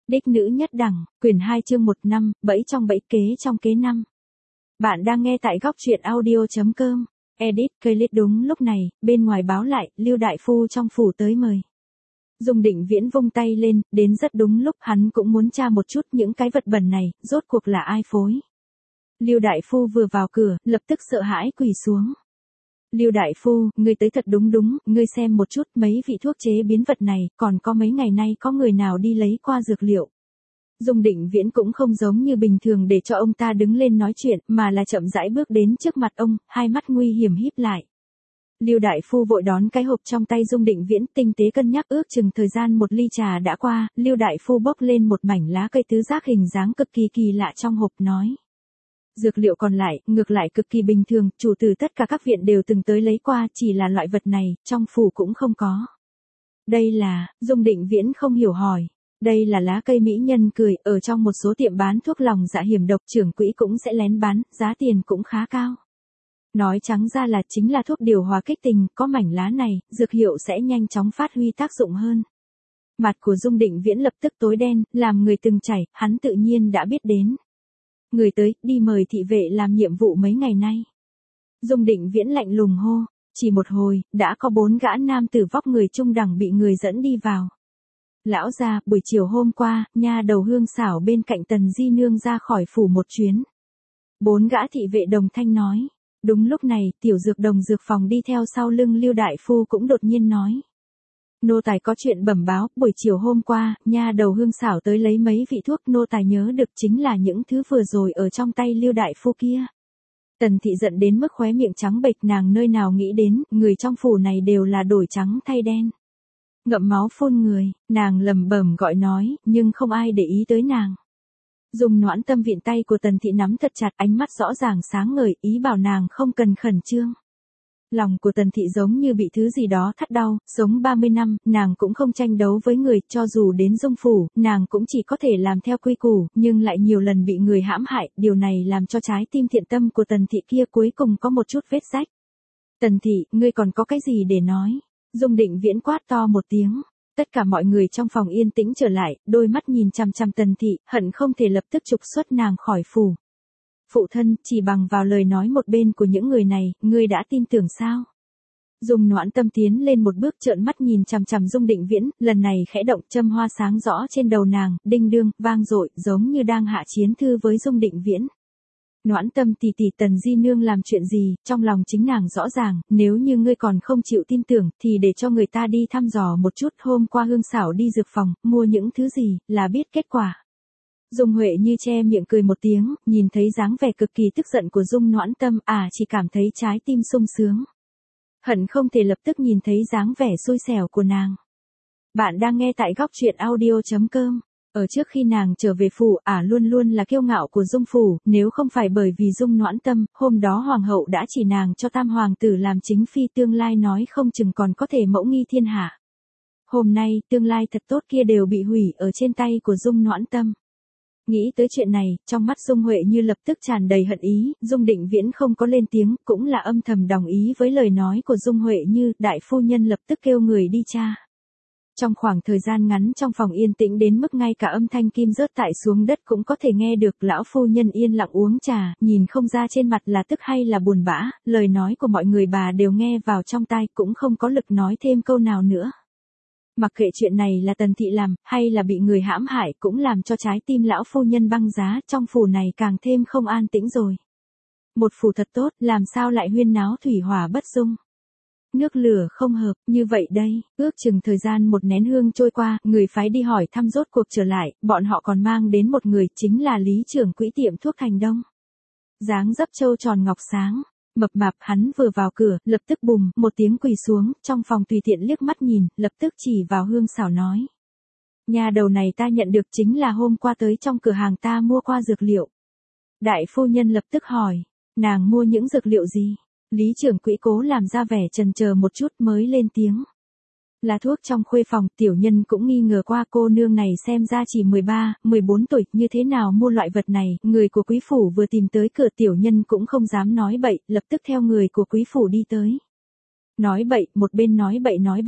Đích nữ nhất đẳng, quyển 2 chương 1 năm, bẫy trong bẫy kế trong kế năm. Bạn đang nghe tại góc truyện audio.com. Edit, click đúng lúc này, bên ngoài báo lại, Lưu Đại Phu trong phủ tới mời. Dung Định Viễn vung tay lên, đến rất đúng lúc, hắn cũng muốn tra một chút những cái vật bẩn này, rốt cuộc là ai phối. Lưu Đại Phu vừa vào cửa, lập tức sợ hãi quỳ xuống. Lưu Đại Phu, ngươi tới thật đúng, ngươi xem một chút mấy vị thuốc chế biến vật này, còn có mấy ngày nay có người nào đi lấy qua dược liệu. Dung Định Viễn cũng không giống như bình thường để cho ông ta đứng lên nói chuyện, mà là chậm rãi bước đến trước mặt ông, hai mắt nguy hiểm híp lại. Lưu Đại Phu vội đón cái hộp trong tay Dung Định Viễn, tinh tế cân nhắc, ước chừng thời gian một ly trà đã qua, Lưu Đại Phu bốc lên một mảnh lá cây tứ giác hình dáng cực kỳ lạ trong hộp nói. Dược liệu còn lại, ngược lại cực kỳ bình thường, chủ từ tất cả các viện đều từng tới lấy qua, chỉ là loại vật này, trong phủ cũng không có. Đây là, Dung Định Viễn không hiểu hỏi. Đây là lá cây mỹ nhân cười, ở trong một số tiệm bán thuốc lòng dạ hiểm độc trưởng quỹ cũng sẽ lén bán, giá tiền cũng khá cao. Nói trắng ra là chính là thuốc điều hòa kích tình, có mảnh lá này, dược hiệu sẽ nhanh chóng phát huy tác dụng hơn. Mặt của Dung Định Viễn lập tức tối đen, làm người từng chảy, hắn tự nhiên đã biết đến. Người tới, đi mời thị vệ làm nhiệm vụ mấy ngày nay. Dung Định Viễn lạnh lùng hô, chỉ một hồi, đã có 4 gã nam tử vóc người trung đẳng bị người dẫn đi vào. Lão gia, buổi chiều hôm qua, nha đầu Hương Xảo bên cạnh Tần Di Nương ra khỏi phủ một chuyến. 4 gã thị vệ đồng thanh nói. Đúng lúc này, tiểu dược đồng dược phòng đi theo sau lưng Lưu Đại Phu cũng đột nhiên nói. Nô tài có chuyện bẩm báo, buổi chiều hôm qua, nha đầu Hương Xảo tới lấy mấy vị thuốc, nô tài nhớ được chính là những thứ vừa rồi ở trong tay Lưu Đại Phu kia. Tần thị giận đến mức khóe miệng trắng bệch, nàng nơi nào nghĩ đến, người trong phủ này đều là đổi trắng thay đen. Ngậm máu phun người, nàng lẩm bẩm gọi nói, nhưng không ai để ý tới nàng. Dùng Noãn Tâm vịn tay của Tần thị nắm thật chặt, ánh mắt rõ ràng sáng ngời, ý bảo nàng không cần khẩn trương. Lòng của Tần thị giống như bị thứ gì đó thắt đau, sống 30 năm, nàng cũng không tranh đấu với người, cho dù đến Dung phủ, nàng cũng chỉ có thể làm theo quy củ, nhưng lại nhiều lần bị người hãm hại, điều này làm cho trái tim thiện tâm của Tần thị kia cuối cùng có một chút vết rách. Tần thị, ngươi còn có cái gì để nói? Dung Định Viễn quát to một tiếng. Tất cả mọi người trong phòng yên tĩnh trở lại, đôi mắt nhìn chằm chằm Tần thị, hận không thể lập tức trục xuất nàng khỏi phủ. Phụ thân, chỉ bằng vào lời nói một bên của những người này, ngươi đã tin tưởng sao? Dung Noãn Tâm tiến lên một bước, trợn mắt nhìn chằm chằm Dung Định Viễn, lần này khẽ động, châm hoa sáng rõ trên đầu nàng, đinh đương, vang dội, giống như đang hạ chiến thư với Dung Định Viễn. Noãn Tâm tỷ tỷ, Tần Di Nương làm chuyện gì, trong lòng chính nàng rõ ràng, nếu như ngươi còn không chịu tin tưởng, thì để cho người ta đi thăm dò một chút, hôm qua Hương Xảo đi dược phòng, mua những thứ gì, là biết kết quả. Dung Huệ như che miệng cười một tiếng, nhìn thấy dáng vẻ cực kỳ tức giận của Dung Noãn Tâm, chỉ cảm thấy trái tim sung sướng. Hận không thể lập tức nhìn thấy dáng vẻ xui xẻo của nàng. Bạn đang nghe tại góc truyện audio.com. Ở trước khi nàng trở về phủ, luôn luôn là kiêu ngạo của Dung phủ, nếu không phải bởi vì Dung Noãn Tâm, hôm đó hoàng hậu đã chỉ nàng cho tam hoàng tử làm chính phi, tương lai nói không chừng còn có thể mẫu nghi thiên hạ. Hôm nay, tương lai thật tốt kia đều bị hủy ở trên tay của Dung Noãn Tâm. Nghĩ tới chuyện này, trong mắt Dung Huệ như lập tức tràn đầy hận ý, Dung Định Viễn không có lên tiếng, cũng là âm thầm đồng ý với lời nói của Dung Huệ như, đại phu nhân lập tức kêu người đi tra. Trong khoảng thời gian ngắn trong phòng yên tĩnh đến mức ngay cả âm thanh kim rớt tại xuống đất cũng có thể nghe được, lão phu nhân yên lặng uống trà, nhìn không ra trên mặt là tức hay là buồn bã, lời nói của mọi người bà đều nghe vào trong tai, cũng không có lực nói thêm câu nào nữa. Mặc kệ chuyện này là Tần thị làm, hay là bị người hãm hại, cũng làm cho trái tim lão phu nhân băng giá, trong phủ này càng thêm không an tĩnh rồi. Một phủ thật tốt, làm sao lại huyên náo thủy hỏa bất dung. Nước lửa không hợp, như vậy đây, ước chừng thời gian một nén hương trôi qua, người phái đi hỏi thăm rốt cuộc trở lại, bọn họ còn mang đến một người, chính là lý trưởng quỹ tiệm thuốc Thành Đông. Dáng dấp trâu tròn ngọc sáng, mập mạp, hắn vừa vào cửa, lập tức bùm, một tiếng quỳ xuống, trong phòng tùy tiện liếc mắt nhìn, lập tức chỉ vào Hương Xảo nói. Nhà đầu này ta nhận được chính là hôm qua tới trong cửa hàng ta mua qua dược liệu. Đại phu nhân lập tức hỏi, nàng mua những dược liệu gì? Lý trưởng quỹ cố làm ra vẻ chần chờ một chút mới lên tiếng. Là thuốc trong khuê phòng, tiểu nhân cũng nghi ngờ qua, cô nương này xem ra chỉ 13, 14 tuổi, như thế nào mua loại vật này, người của quý phủ vừa tìm tới cửa, tiểu nhân cũng không dám nói bậy, lập tức theo người của quý phủ đi tới. Nói bậy, một bên nói bậy nói bạ,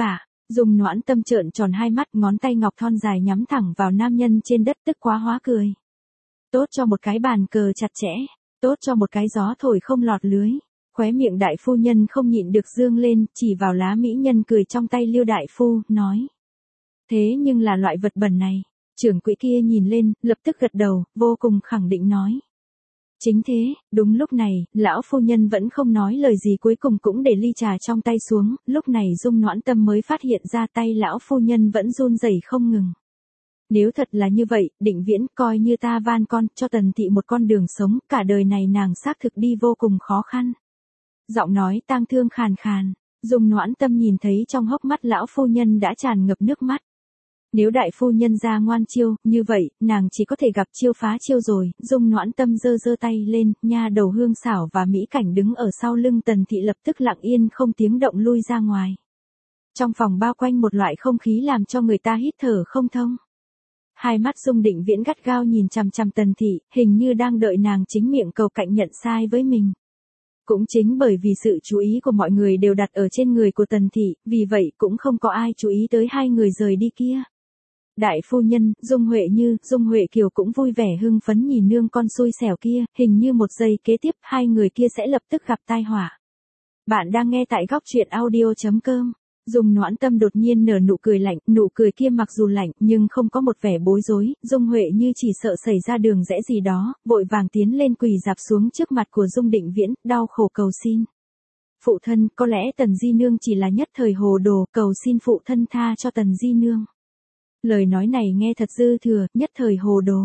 Dung Noãn Tâm trợn tròn hai mắt, ngón tay ngọc thon dài nhắm thẳng vào nam nhân trên đất, tức quá hóa cười. Tốt cho một cái bàn cờ chặt chẽ, tốt cho một cái gió thổi không lọt lưới. Khóe miệng đại phu nhân không nhịn được dương lên, chỉ vào lá mỹ nhân cười trong tay Lưu đại phu, nói. Thế nhưng là loại vật bẩn này. Trưởng quỹ kia nhìn lên, lập tức gật đầu, vô cùng khẳng định nói. Chính thế, đúng lúc này, lão phu nhân vẫn không nói lời gì, cuối cùng cũng để ly trà trong tay xuống, lúc này Dung Noãn Tâm mới phát hiện ra tay lão phu nhân vẫn run rẩy không ngừng. Nếu thật là như vậy, Định Viễn, coi như ta van con, cho Tần thị một con đường sống, cả đời này nàng xác thực đi vô cùng khó khăn. Giọng nói tang thương khàn khàn, Dung Noãn Tâm nhìn thấy trong hốc mắt lão phu nhân đã tràn ngập nước mắt. Nếu đại phu nhân ra ngoan chiêu, như vậy, nàng chỉ có thể gặp chiêu phá chiêu rồi. Dung Noãn Tâm giơ giơ tay lên, nha đầu Hương Xảo và Mỹ Cảnh đứng ở sau lưng Tần thị lập tức lặng yên không tiếng động lui ra ngoài. Trong phòng bao quanh một loại không khí làm cho người ta hít thở không thông. Hai mắt Dung Định Viễn gắt gao nhìn chằm chằm Tần thị, hình như đang đợi nàng chính miệng cầu cạnh nhận sai với mình. Cũng chính bởi vì sự chú ý của mọi người đều đặt ở trên người của Tần thị, vì vậy cũng không có ai chú ý tới hai người rời đi kia. Đại phu nhân, Dung Huệ Kiều cũng vui vẻ hưng phấn nhìn nương con xui xẻo kia, hình như một giây kế tiếp hai người kia sẽ lập tức gặp tai họa. Bạn đang nghe tại góc truyện audio.com. Dung Noãn Tâm đột nhiên nở nụ cười lạnh, nụ cười kia mặc dù lạnh nhưng không có một vẻ bối rối, Dung Huệ Như chỉ sợ xảy ra đường rẽ gì đó, vội vàng tiến lên quỳ dạp xuống trước mặt của Dung Định Viễn, đau khổ cầu xin. Phụ thân, có lẽ Tần Di Nương chỉ là nhất thời hồ đồ, cầu xin phụ thân tha cho Tần Di Nương. Lời nói này nghe thật dư thừa, nhất thời hồ đồ.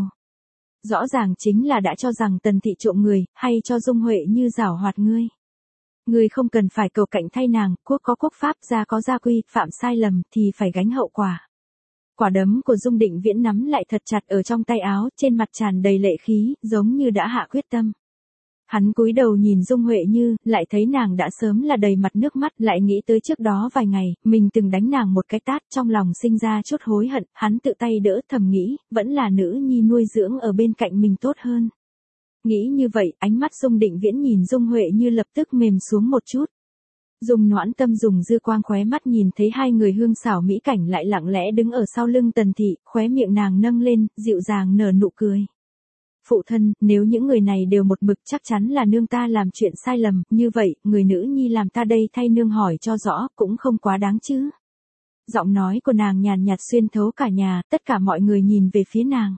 Rõ ràng chính là đã cho rằng Tần thị trộm người, hay cho Dung Huệ Như giảo hoạt ngươi. Ngươi không cần phải cầu cạnh thay nàng, quốc có quốc pháp, gia có gia quy, phạm sai lầm thì phải gánh hậu quả. Quả đấm của Dung Định Viễn nắm lại thật chặt ở trong tay áo, trên mặt tràn đầy lệ khí, giống như đã hạ quyết tâm. Hắn cúi đầu nhìn Dung Huệ Như, lại thấy nàng đã sớm là đầy mặt nước mắt, lại nghĩ tới trước đó vài ngày, mình từng đánh nàng một cái tát, trong lòng sinh ra chút hối hận, hắn tự tay đỡ, thầm nghĩ, vẫn là nữ nhi nuôi dưỡng ở bên cạnh mình tốt hơn. Nghĩ như vậy, ánh mắt Dung Định Viễn nhìn Dung Huệ Như lập tức mềm xuống một chút. Dung Noãn Tâm dùng dư quang khóe mắt nhìn thấy hai người Hương Xảo Mỹ Cảnh lại lặng lẽ đứng ở sau lưng Tần thị, khóe miệng nàng nâng lên, dịu dàng nở nụ cười. Phụ thân, nếu những người này đều một mực chắc chắn là nương ta làm chuyện sai lầm, như vậy, người nữ nhi làm ta đây thay nương hỏi cho rõ, cũng không quá đáng chứ. Giọng nói của nàng nhàn nhạt xuyên thấu cả nhà, tất cả mọi người nhìn về phía nàng.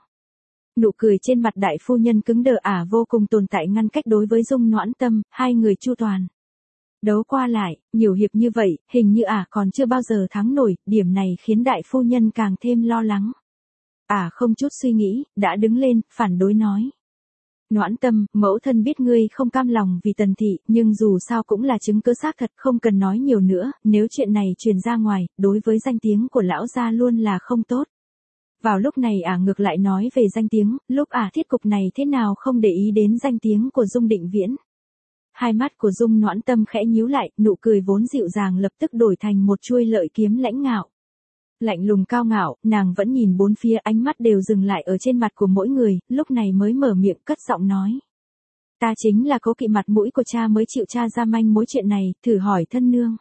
Nụ cười trên mặt đại phu nhân cứng đờ vô cùng tồn tại ngăn cách đối với Dung Noãn Tâm, hai người chu toàn. Đấu qua lại, nhiều hiệp như vậy, hình như còn chưa bao giờ thắng nổi, điểm này khiến đại phu nhân càng thêm lo lắng. Không chút suy nghĩ, đã đứng lên, phản đối nói. Noãn Tâm, mẫu thân biết ngươi không cam lòng vì Tần thị, nhưng dù sao cũng là chứng cứ xác thật, không cần nói nhiều nữa, nếu chuyện này truyền ra ngoài, đối với danh tiếng của lão gia luôn là không tốt. Vào lúc này ngược lại nói về danh tiếng, lúc thiết cục này thế nào không để ý đến danh tiếng của Dung Định Viễn. Hai mắt của Dung Noãn Tâm khẽ nhíu lại, nụ cười vốn dịu dàng lập tức đổi thành một chuôi lợi kiếm lãnh ngạo. Lạnh lùng cao ngạo, nàng vẫn nhìn bốn phía, ánh mắt đều dừng lại ở trên mặt của mỗi người, lúc này mới mở miệng cất giọng nói. Ta chính là cố kỵ mặt mũi của cha mới chịu tra ra manh mối chuyện này, thử hỏi thân nương.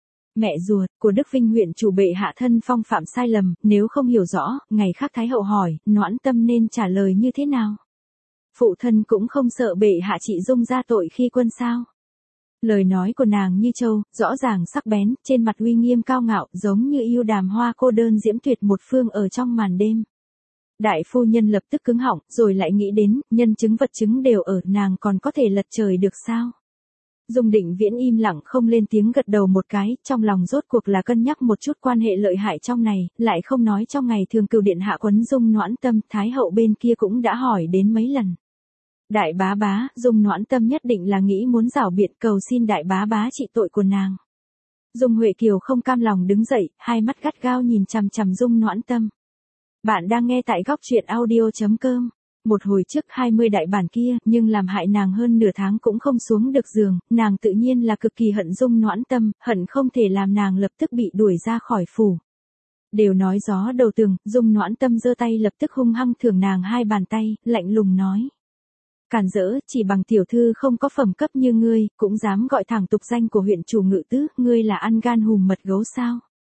Mẹ ruột của Đức Vinh huyện chủ bệ hạ thân phong phạm sai lầm, nếu không hiểu rõ, ngày khác Thái hậu hỏi, Noãn Tâm nên trả lời như thế nào? Phụ thân cũng không sợ bệ hạ trị Dung ra tội khi quân sao? Lời nói của nàng như châu, rõ ràng sắc bén, trên mặt uy nghiêm cao ngạo, giống như yêu đàm hoa cô đơn diễm tuyệt một phương ở trong màn đêm. Đại phu nhân lập tức cứng họng, rồi lại nghĩ đến, nhân chứng vật chứng đều ở, nàng còn có thể lật trời được sao? Dung Định Viễn im lặng không lên tiếng gật đầu một cái, trong lòng rốt cuộc là cân nhắc một chút quan hệ lợi hại trong này, lại không nói trong ngày thường cửu điện hạ quấn Dung Noãn Tâm, Thái hậu bên kia cũng đã hỏi đến mấy lần. Đại bá bá, Dung Noãn Tâm nhất định là nghĩ muốn giảo biện cầu xin đại bá bá trị tội của nàng. Dung Huệ Kiều không cam lòng đứng dậy, hai mắt gắt gao nhìn chằm chằm Dung Noãn Tâm. Bạn đang nghe tại góc truyện audio.com. Một hồi trước 20 đại bản kia, nhưng làm hại nàng hơn nửa tháng cũng không xuống được giường, nàng tự nhiên là cực kỳ hận Dung Noãn Tâm, hận không thể làm nàng lập tức bị đuổi ra khỏi phủ. Đều nói gió đầu tường, Dung Noãn Tâm giơ tay lập tức hung hăng thưởng nàng hai bàn tay, lạnh lùng nói. Càn rỡ, chỉ bằng tiểu thư không có phẩm cấp như ngươi, cũng dám gọi thẳng tục danh của huyện chủ Ngự Tứ, ngươi là ăn gan hùm mật gấu sao?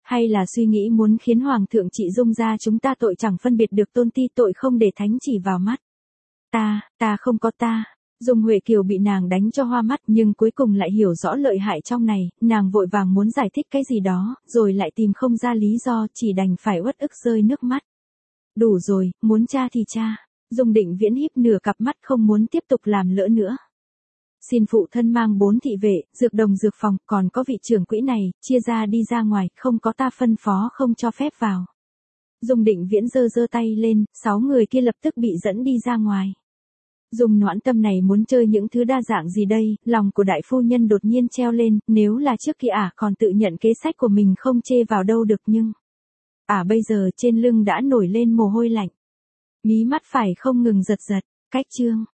Hay là suy nghĩ muốn khiến Hoàng thượng trị Dung gia chúng ta tội chẳng phân biệt được tôn ti, tội không để thánh chỉ vào mắt. Ta không có ta. Dung Huệ Kiều bị nàng đánh cho hoa mắt nhưng cuối cùng lại hiểu rõ lợi hại trong này, nàng vội vàng muốn giải thích cái gì đó, rồi lại tìm không ra lý do, chỉ đành phải uất ức rơi nước mắt. Đủ rồi, muốn cha thì cha. Dung Định Viễn híp nửa cặp mắt không muốn tiếp tục làm lỡ nữa. Xin phụ thân mang 4 thị vệ, dược đồng dược phòng, còn có vị trưởng quỹ này, chia ra đi ra ngoài, không có ta phân phó không cho phép vào. Dung Định Viễn giơ tay lên, 6 người kia lập tức bị dẫn đi ra ngoài. Dung Noãn Tâm này muốn chơi những thứ đa dạng gì đây, lòng của đại phu nhân đột nhiên treo lên, nếu là trước kia còn tự nhận kế sách của mình không chê vào đâu được nhưng... bây giờ trên lưng đã nổi lên mồ hôi lạnh. Mí mắt phải không ngừng giật giật, cách chương.